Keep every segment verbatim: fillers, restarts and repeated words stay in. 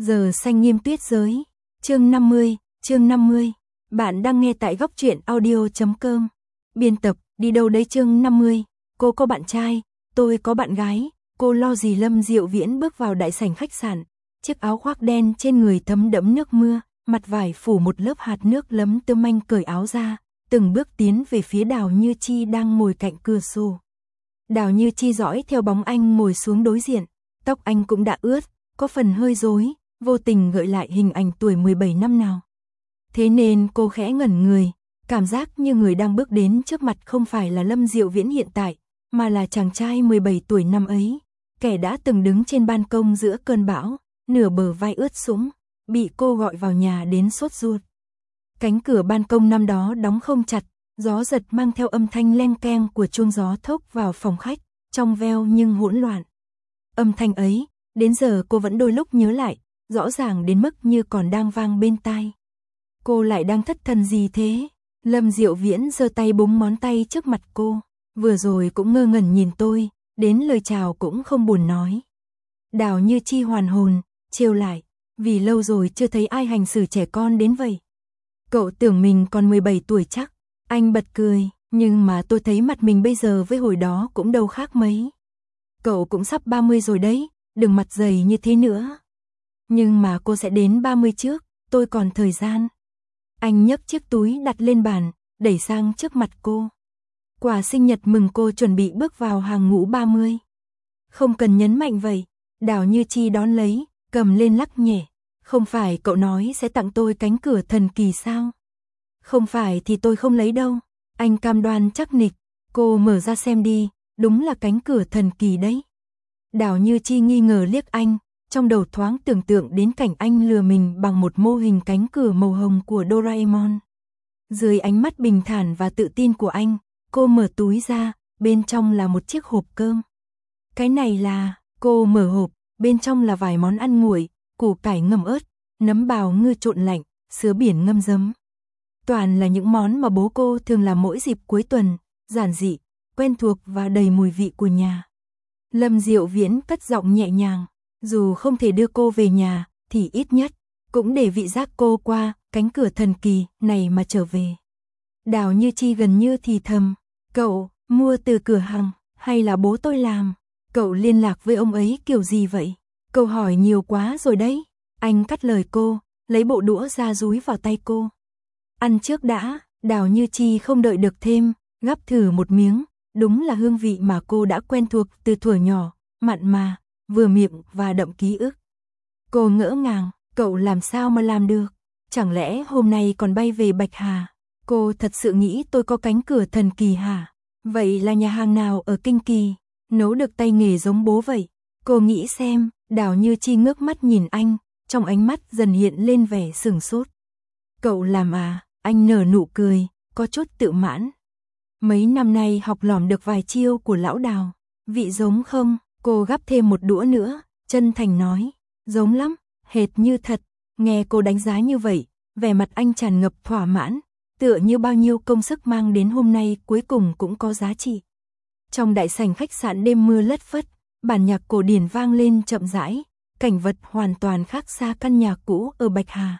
Giờ xanh nghiêm tuyết giới. Chương năm mươi, chương năm mươi. Bạn đang nghe tại góc truyện audio chấm com. Biên tập, đi đâu đấy chương năm mươi. Cô có bạn trai, tôi có bạn gái. Cô lo gì? Lâm Diệu Viễn bước vào đại sảnh khách sạn. Chiếc áo khoác đen trên người thấm đẫm nước mưa, mặt vải phủ một lớp hạt nước lấm tơm. Anh cởi áo ra, từng bước tiến về phía Đào Như Chi đang ngồi cạnh cửa sổ. Đào Như Chi dõi theo bóng anh ngồi xuống đối diện, tóc anh cũng đã ướt, có phần hơi rối, vô tình gợi lại hình ảnh tuổi mười bảy năm nào. Thế nên cô khẽ ngẩn người, cảm giác như người đang bước đến trước mặt không phải là Lâm Diệu Viễn hiện tại, mà là chàng trai mười bảy tuổi năm ấy, kẻ đã từng đứng trên ban công giữa cơn bão, nửa bờ vai ướt sũng, bị cô gọi vào nhà đến sốt ruột. Cánh cửa ban công năm đó đóng không chặt, gió giật mang theo âm thanh leng keng của chuông gió thốc vào phòng khách, trong veo nhưng hỗn loạn. Âm thanh ấy, đến giờ cô vẫn đôi lúc nhớ lại, rõ ràng đến mức như còn đang vang bên tai. Cô lại đang thất thần gì thế? Lâm Diệu Viễn giơ tay búng ngón tay trước mặt cô, vừa rồi cũng ngơ ngẩn nhìn tôi, đến lời chào cũng không buồn nói. Đào Như Chi hoàn hồn, trêu lại, vì lâu rồi chưa thấy ai hành xử trẻ con đến vậy. Cậu tưởng mình còn mười bảy tuổi chắc. Anh bật cười, nhưng mà tôi thấy mặt mình bây giờ với hồi đó cũng đâu khác mấy. Cậu cũng sắp ba mươi rồi đấy, đừng mặt dày như thế nữa. Nhưng mà cô sẽ đến ba mươi trước, tôi còn thời gian. Anh nhấc chiếc túi đặt lên bàn, đẩy sang trước mặt cô. Quà sinh nhật mừng cô chuẩn bị bước vào hàng ngũ ba mươi. Không cần nhấn mạnh vậy, Đào Như Chi đón lấy, cầm lên lắc nhẹ. Không phải cậu nói sẽ tặng tôi cánh cửa thần kỳ sao? Không phải thì tôi không lấy đâu. Anh cam đoan chắc nịch. Cô mở ra xem đi, đúng là cánh cửa thần kỳ đấy. Đào Như Chi nghi ngờ liếc anh, trong đầu thoáng tưởng tượng đến cảnh anh lừa mình bằng một mô hình cánh cửa màu hồng của Doraemon. Dưới ánh mắt bình thản và tự tin của anh, cô mở túi ra, bên trong là một chiếc hộp cơm. Cái này là, cô mở hộp, bên trong là vài món ăn nguội, củ cải ngâm ớt, nấm bào ngư trộn lạnh, sứa biển ngâm giấm. Toàn là những món mà bố cô thường làm mỗi dịp cuối tuần, giản dị, quen thuộc và đầy mùi vị của nhà. Lâm Diệu Viễn cất giọng nhẹ nhàng, dù không thể đưa cô về nhà, thì ít nhất cũng để vị giác cô qua cánh cửa thần kỳ này mà trở về. Đào Như Chi gần như thì thầm, cậu mua từ cửa hàng hay là bố tôi làm? Cậu liên lạc với ông ấy kiểu gì vậy? Câu hỏi nhiều quá rồi đấy. Anh cắt lời cô, lấy bộ đũa ra dúi vào tay cô. Ăn trước đã. Đào Như Chi không đợi được thêm, gắp thử một miếng, đúng là hương vị mà cô đã quen thuộc từ thuở nhỏ, mặn mà, vừa miệng và đậm ký ức. Cô ngỡ ngàng, cậu làm sao mà làm được? Chẳng lẽ hôm nay còn bay về Bạch Hà? Cô thật sự nghĩ tôi có cánh cửa thần kỳ hả? Vậy là nhà hàng nào ở Kinh Kỳ nấu được tay nghề giống bố vậy? Cô nghĩ xem. Đào Như Chi ngước mắt nhìn anh, trong ánh mắt dần hiện lên vẻ sửng sốt. Cậu làm à? Anh nở nụ cười, có chút tự mãn. Mấy năm nay học lỏm được vài chiêu của lão Đào. Vị giống không? Cô gắp thêm một đũa nữa, chân thành nói. Giống lắm, hệt như thật. Nghe cô đánh giá như vậy, vẻ mặt anh tràn ngập thỏa mãn, tựa như bao nhiêu công sức mang đến hôm nay cuối cùng cũng có giá trị. Trong đại sảnh khách sạn đêm mưa lất phất, bản nhạc cổ điển vang lên chậm rãi, cảnh vật hoàn toàn khác xa căn nhà cũ ở Bạch Hà.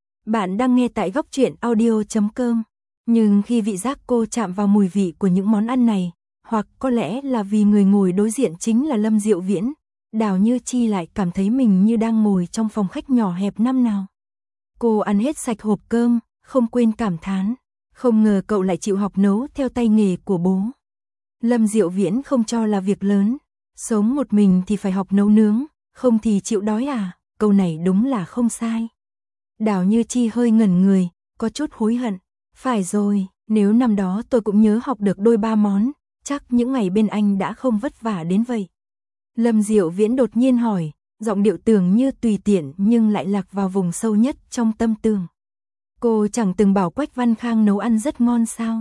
Bạn đang nghe tại góc truyện audio chấm com, nhưng khi vị giác cô chạm vào mùi vị của những món ăn này, hoặc có lẽ là vì người ngồi đối diện chính là Lâm Diệu Viễn, Đào Như Chi lại cảm thấy mình như đang ngồi trong phòng khách nhỏ hẹp năm nào. Cô ăn hết sạch hộp cơm, không quên cảm thán, không ngờ cậu lại chịu học nấu theo tay nghề của bố. Lâm Diệu Viễn không cho là việc lớn. Sống một mình thì phải học nấu nướng, không thì chịu đói à? Câu này đúng là không sai. Đào Như Chi hơi ngẩn người, có chút hối hận. Phải rồi, nếu năm đó tôi cũng nhớ học được đôi ba món, chắc những ngày bên anh đã không vất vả đến vậy. Lâm Diệu Viễn đột nhiên hỏi, giọng điệu tưởng như tùy tiện nhưng lại lạc vào vùng sâu nhất trong tâm tường. Cô chẳng từng bảo Quách Văn Khang nấu ăn rất ngon sao?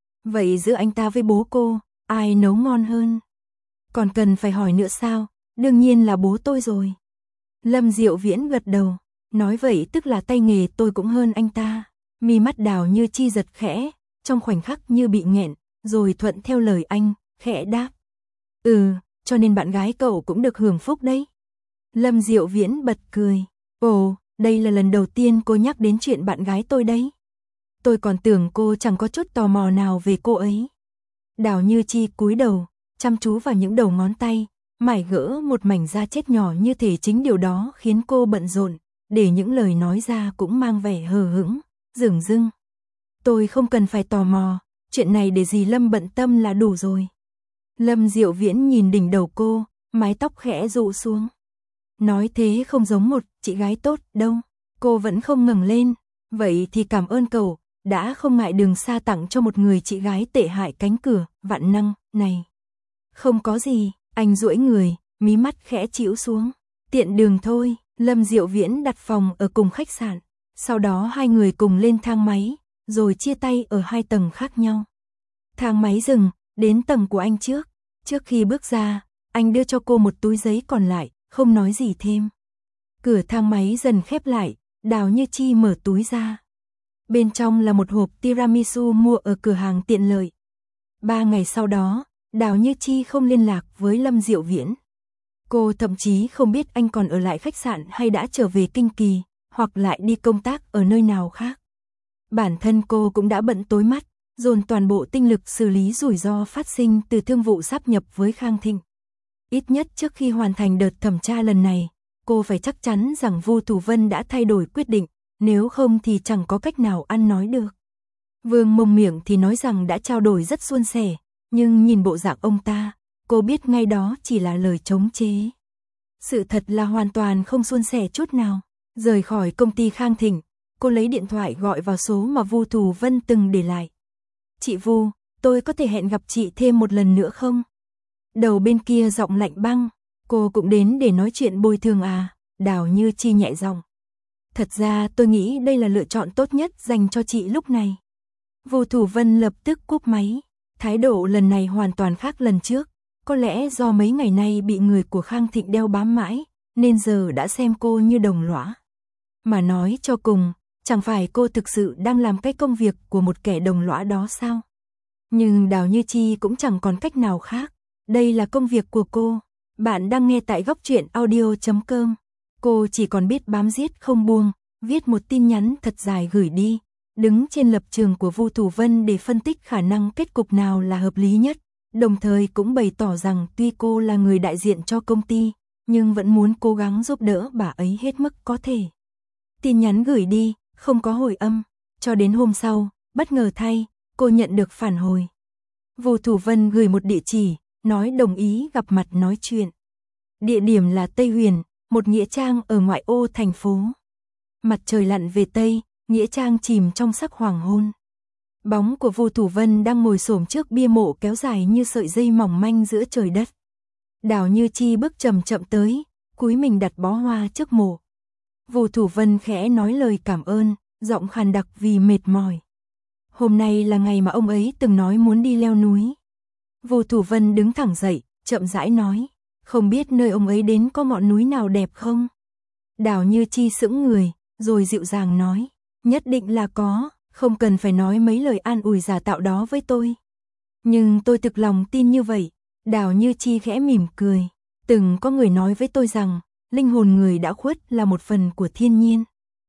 Vậy giữa anh ta với bố cô, ai nấu ngon hơn? Còn cần phải hỏi nữa sao? Đương nhiên là bố tôi rồi. Lâm Diệu Viễn gật đầu, nói vậy tức là tay nghề tôi cũng hơn anh ta. Mi mắt Đào Như Chi giật khẽ, trong khoảnh khắc như bị nghẹn, rồi thuận theo lời anh, khẽ đáp. Ừ, cho nên bạn gái cậu cũng được hưởng phúc đấy. Lâm Diệu Viễn bật cười, Ồ, đây là lần đầu tiên cô nhắc đến chuyện bạn gái tôi đấy. Tôi còn tưởng cô chẳng có chút tò mò nào về cô ấy. Đào Như Chi cúi đầu, chăm chú vào những đầu ngón tay, mải gỡ một mảnh da chết nhỏ như thể chính điều đó khiến cô bận rộn, để những lời nói ra cũng mang vẻ hờ hững, dửng dưng. Tôi không cần phải tò mò, chuyện này để dì Lâm bận tâm là đủ rồi. Lâm Diệu Viễn nhìn đỉnh đầu cô, mái tóc khẽ rụ xuống. Nói thế không giống một chị gái tốt đâu. Cô vẫn không ngẩng lên. Vậy thì cảm ơn cậu, đã không ngại đường xa tặng cho một người chị gái tệ hại cánh cửa, vạn năng, này. Không có gì, anh duỗi người, mí mắt khẽ chĩu xuống. Tiện đường thôi, Lâm Diệu Viễn đặt phòng ở cùng khách sạn. Sau đó hai người cùng lên thang máy, rồi chia tay ở hai tầng khác nhau. Thang máy dừng, đến tầng của anh trước. Trước khi bước ra, anh đưa cho cô một túi giấy còn lại, không nói gì thêm. Cửa thang máy dần khép lại, Đào Như Chi mở túi ra. Bên trong là một hộp tiramisu mua ở cửa hàng tiện lợi. Ba ngày sau đó, Đào Như Chi không liên lạc với Lâm Diệu Viễn. Cô thậm chí không biết anh còn ở lại khách sạn hay đã trở về Kinh Kỳ, hoặc lại đi công tác ở nơi nào khác. Bản thân cô cũng đã bận tối mắt, dồn toàn bộ tinh lực xử lý rủi ro phát sinh từ thương vụ sáp nhập với Khang Thịnh. Ít nhất trước khi hoàn thành đợt thẩm tra lần này, cô phải chắc chắn rằng Vu Thủ Vân đã thay đổi quyết định, nếu không thì chẳng có cách nào ăn nói được. Vương Mông miệng thì nói rằng đã trao đổi rất suôn sẻ, nhưng nhìn bộ dạng ông ta, cô biết ngay đó chỉ là lời chống chế. Sự thật là hoàn toàn không suôn sẻ chút nào. Rời khỏi công ty Khang Thịnh, cô lấy điện thoại gọi vào số mà Vu Thủ Vân từng để lại. Chị Vu, tôi có thể hẹn gặp chị thêm một lần nữa không? Đầu bên kia giọng lạnh băng, cô cũng đến để nói chuyện bồi thường à? Đào Như Chi nhẹ giọng. Thật ra tôi nghĩ đây là lựa chọn tốt nhất dành cho chị lúc này. Vu Thủ Vân lập tức cúp máy. Thái độ lần này hoàn toàn khác lần trước. Có lẽ do mấy ngày nay bị người của Khang Thịnh đeo bám mãi, nên giờ đã xem cô như đồng lõa. Mà nói cho cùng, chẳng phải cô thực sự đang làm cái công việc của một kẻ đồng lõa đó sao? Nhưng Đào Như Chi cũng chẳng còn cách nào khác. Đây là công việc của cô. Bạn đang nghe tại góc truyện audio chấm com. Cô chỉ còn biết bám giết không buông, viết một tin nhắn thật dài gửi đi, đứng trên lập trường của Vu Thủ Vân để phân tích khả năng kết cục nào là hợp lý nhất, đồng thời cũng bày tỏ rằng tuy cô là người đại diện cho công ty, nhưng vẫn muốn cố gắng giúp đỡ bà ấy hết mức có thể. Tin nhắn gửi đi, không có hồi âm, cho đến hôm sau, bất ngờ thay, cô nhận được phản hồi. Vu Thủ Vân gửi một địa chỉ, nói đồng ý gặp mặt nói chuyện. Địa điểm là Tây Huyền, một nghĩa trang ở ngoại ô thành phố. Mặt trời lặn về Tây, nghĩa trang chìm trong sắc hoàng hôn. Bóng của Vu Thủ Vân đang ngồi xổm trước bia mộ kéo dài như sợi dây mỏng manh giữa trời đất. Đào Như Chi bước chậm chậm tới, cúi mình đặt bó hoa trước mộ. Vu Thủ Vân khẽ nói lời cảm ơn, giọng khàn đặc vì mệt mỏi. Hôm nay là ngày mà ông ấy từng nói muốn đi leo núi. Vu Thủ Vân đứng thẳng dậy, chậm rãi nói, không biết nơi ông ấy đến có ngọn núi nào đẹp không? Đào Như Chi sững người, rồi dịu dàng nói, nhất định là có, không cần phải nói mấy lời an ủi giả tạo đó với tôi. Nhưng tôi thực lòng tin như vậy. Đào Như Chi khẽ mỉm cười, từng có người nói với tôi rằng, linh hồn người đã khuất là một phần của thiên nhiên.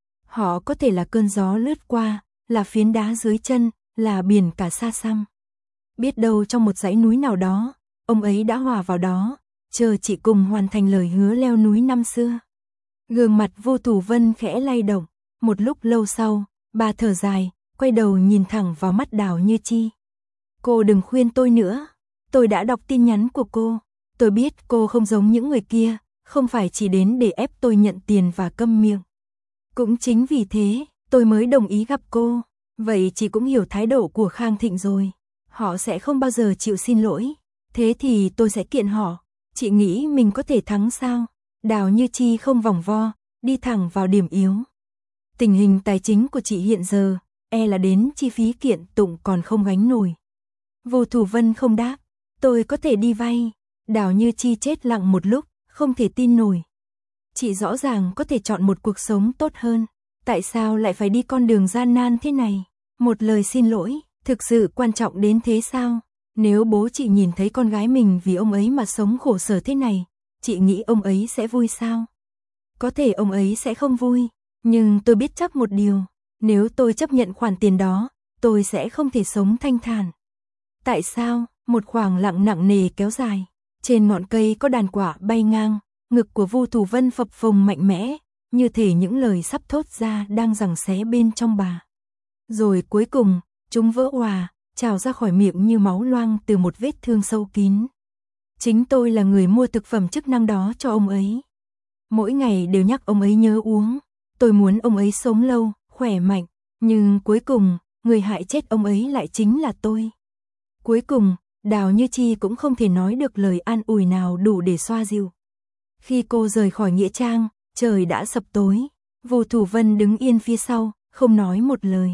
Họ có thể là cơn gió lướt qua, là phiến đá dưới chân, là biển cả xa xăm. Biết đâu trong một dãy núi nào đó, ông ấy đã hòa vào đó, chờ chị cùng hoàn thành lời hứa leo núi năm xưa. Gương mặt Vu Thủ Vân khẽ lay động, một lúc lâu sau, bà thở dài, quay đầu nhìn thẳng vào mắt Đào Như Chi. Cô đừng khuyên tôi nữa, tôi đã đọc tin nhắn của cô, tôi biết cô không giống những người kia, không phải chỉ đến để ép tôi nhận tiền và câm miệng. Cũng chính vì thế, tôi mới đồng ý gặp cô, vậy chị cũng hiểu thái độ của Khang Thịnh rồi, họ sẽ không bao giờ chịu xin lỗi, thế thì tôi sẽ kiện họ, chị nghĩ mình có thể thắng sao? Đào Như Chi không vòng vo, đi thẳng vào điểm yếu. Tình hình tài chính của chị hiện giờ, e là đến chi phí kiện tụng còn không gánh nổi. Vu Thủ Vân không đáp, tôi có thể đi vay. Đào Như Chi chết lặng một lúc, không thể tin nổi. Chị rõ ràng có thể chọn một cuộc sống tốt hơn, tại sao lại phải đi con đường gian nan thế này? Một lời xin lỗi, thực sự quan trọng đến thế sao? Nếu bố chị nhìn thấy con gái mình vì ông ấy mà sống khổ sở thế này, chị nghĩ ông ấy sẽ vui sao? Có thể ông ấy sẽ không vui, nhưng tôi biết chắc một điều, nếu tôi chấp nhận khoản tiền đó, tôi sẽ không thể sống thanh thản. Tại sao? Một khoảng lặng nặng nề kéo dài. Trên ngọn cây có đàn quả bay ngang, ngực của Vu Thủ Vân phập phồng mạnh mẽ, như thể những lời sắp thốt ra đang giằng xé bên trong bà. Rồi cuối cùng, chúng vỡ òa, trào ra khỏi miệng như máu loang từ một vết thương sâu kín. Chính tôi là người mua thực phẩm chức năng đó cho ông ấy. Mỗi ngày đều nhắc ông ấy nhớ uống. Tôi muốn ông ấy sống lâu, khỏe mạnh, nhưng cuối cùng, người hại chết ông ấy lại chính là tôi. Cuối cùng, Đào Như Chi cũng không thể nói được lời an ủi nào đủ để xoa dịu. Khi cô rời khỏi nghĩa trang, trời đã sập tối. Vu Thủ Vân đứng yên phía sau, không nói một lời.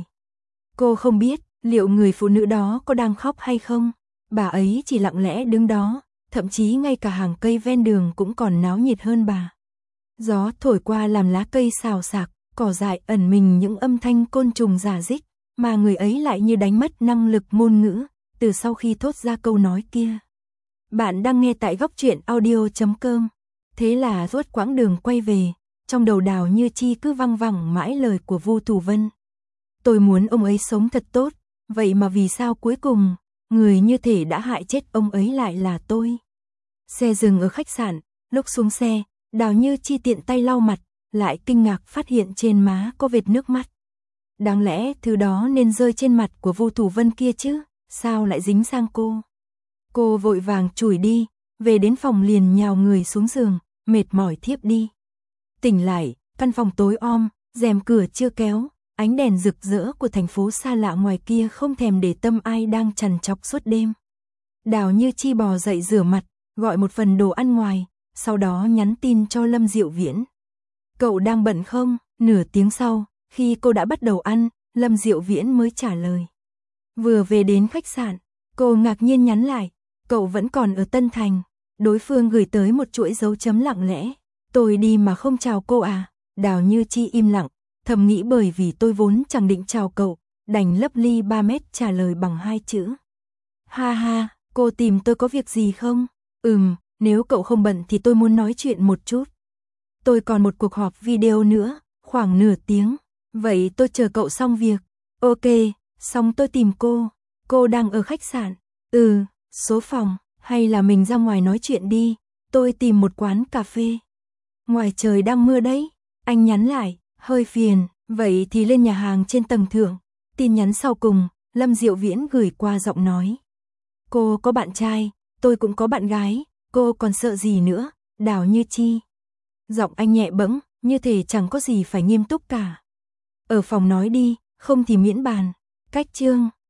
Cô không biết liệu người phụ nữ đó có đang khóc hay không. Bà ấy chỉ lặng lẽ đứng đó, thậm chí ngay cả hàng cây ven đường cũng còn náo nhiệt hơn bà. Gió thổi qua làm lá cây xào xạc, cỏ dại ẩn mình những âm thanh côn trùng rả rích, mà người ấy lại như đánh mất năng lực ngôn ngữ, từ sau khi thốt ra câu nói kia. Bạn đang nghe tại góc truyện audio chấm com. Thế là suốt quãng đường quay về, trong đầu Đào Như Chi cứ văng vẳng mãi lời của Vu Thủ Vân. Tôi muốn ông ấy sống thật tốt, vậy mà vì sao cuối cùng, người như thể đã hại chết ông ấy lại là tôi. Xe dừng ở khách sạn, lúc xuống xe, Đào Như Chi tiện tay lau mặt, lại kinh ngạc phát hiện trên má có vệt nước mắt. Đáng lẽ thứ đó nên rơi trên mặt của Vu Thủ Vân kia chứ, sao lại dính sang cô. Cô vội vàng chùi đi, về đến phòng liền nhào người xuống giường, mệt mỏi thiếp đi. Tỉnh lại, căn phòng tối om, rèm cửa chưa kéo, ánh đèn rực rỡ của thành phố xa lạ ngoài kia không thèm để tâm ai đang trằn trọc suốt đêm. Đào Như Chi bò dậy rửa mặt, gọi một phần đồ ăn ngoài, sau đó nhắn tin cho Lâm Diệu Viễn. Cậu đang bận không? Nửa tiếng sau, khi cô đã bắt đầu ăn, Lâm Diệu Viễn mới trả lời. Vừa về đến khách sạn, cô ngạc nhiên nhắn lại, cậu vẫn còn ở Tân Thành. Đối phương gửi tới một chuỗi dấu chấm lặng lẽ. Tôi đi mà không chào cô à? Đào Như Chi im lặng, thầm nghĩ bởi vì tôi vốn chẳng định chào cậu, đành lấp ly ba mét trả lời bằng hai chữ. Ha ha, cô tìm tôi có việc gì không? Ừm, nếu cậu không bận thì tôi muốn nói chuyện một chút. Tôi còn một cuộc họp video nữa, khoảng nửa tiếng. Vậy tôi chờ cậu xong việc. Ok, xong tôi tìm cô. Cô đang ở khách sạn. Ừ, số phòng, hay là mình ra ngoài nói chuyện đi. Tôi tìm một quán cà phê. Ngoài trời đang mưa đấy. Anh nhắn lại, hơi phiền, vậy thì lên nhà hàng trên tầng thượng. Tin nhắn sau cùng, Lâm Diệu Viễn gửi qua giọng nói. Cô có bạn trai, tôi cũng có bạn gái, cô còn sợ gì nữa, Đào Như Chi. Giọng anh nhẹ bẫng, như thể chẳng có gì phải nghiêm túc cả. Ở phòng nói đi, không thì miễn bàn. Cách chương